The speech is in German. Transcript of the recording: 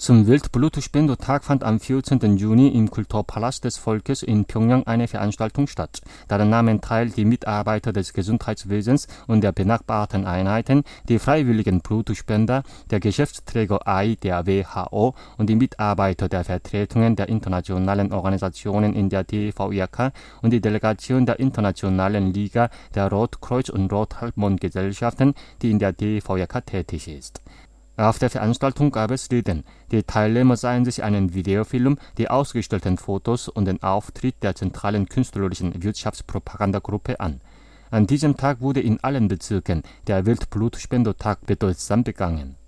Zum Weltblutspendetag fand am 14. Juni im Kulturpalast des Volkes in Pjöngjang eine Veranstaltung statt. Daran nahmen teil die Mitarbeiter des Gesundheitswesens und der benachbarten Einheiten, die freiwilligen Blutspender, der Geschäftsträger AI der WHO und die Mitarbeiter der Vertretungen der internationalen Organisationen in der DVIK und die Delegation der Internationalen Liga der Rotkreuz- und Rothalbmond-Gesellschaften, die in der DVIK tätig ist. Auf der Veranstaltung gab es Reden. Die Teilnehmer sahen sich einen Videofilm, die ausgestellten Fotos und den Auftritt der zentralen künstlerischen Wirtschaftspropagandagruppe an. An diesem Tag wurde in allen Bezirken der Weltblutspendetag bedeutsam begangen.